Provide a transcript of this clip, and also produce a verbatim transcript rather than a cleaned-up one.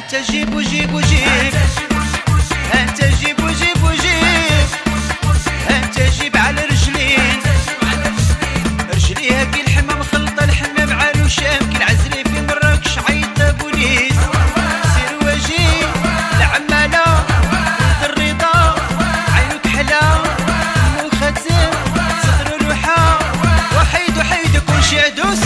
انت جيب وجيب وجيب، انت جيب وجيب وجيب، انت جيب على رجلين رجليها كي الحمام مخلطه الحمام مع الوشام، كي العزري في مراكش عيطه بوليس. سير وجيب العماله الرضا عينك حلا مو خاتم صدر لوحه، وحيد وحيد كلشي عدوس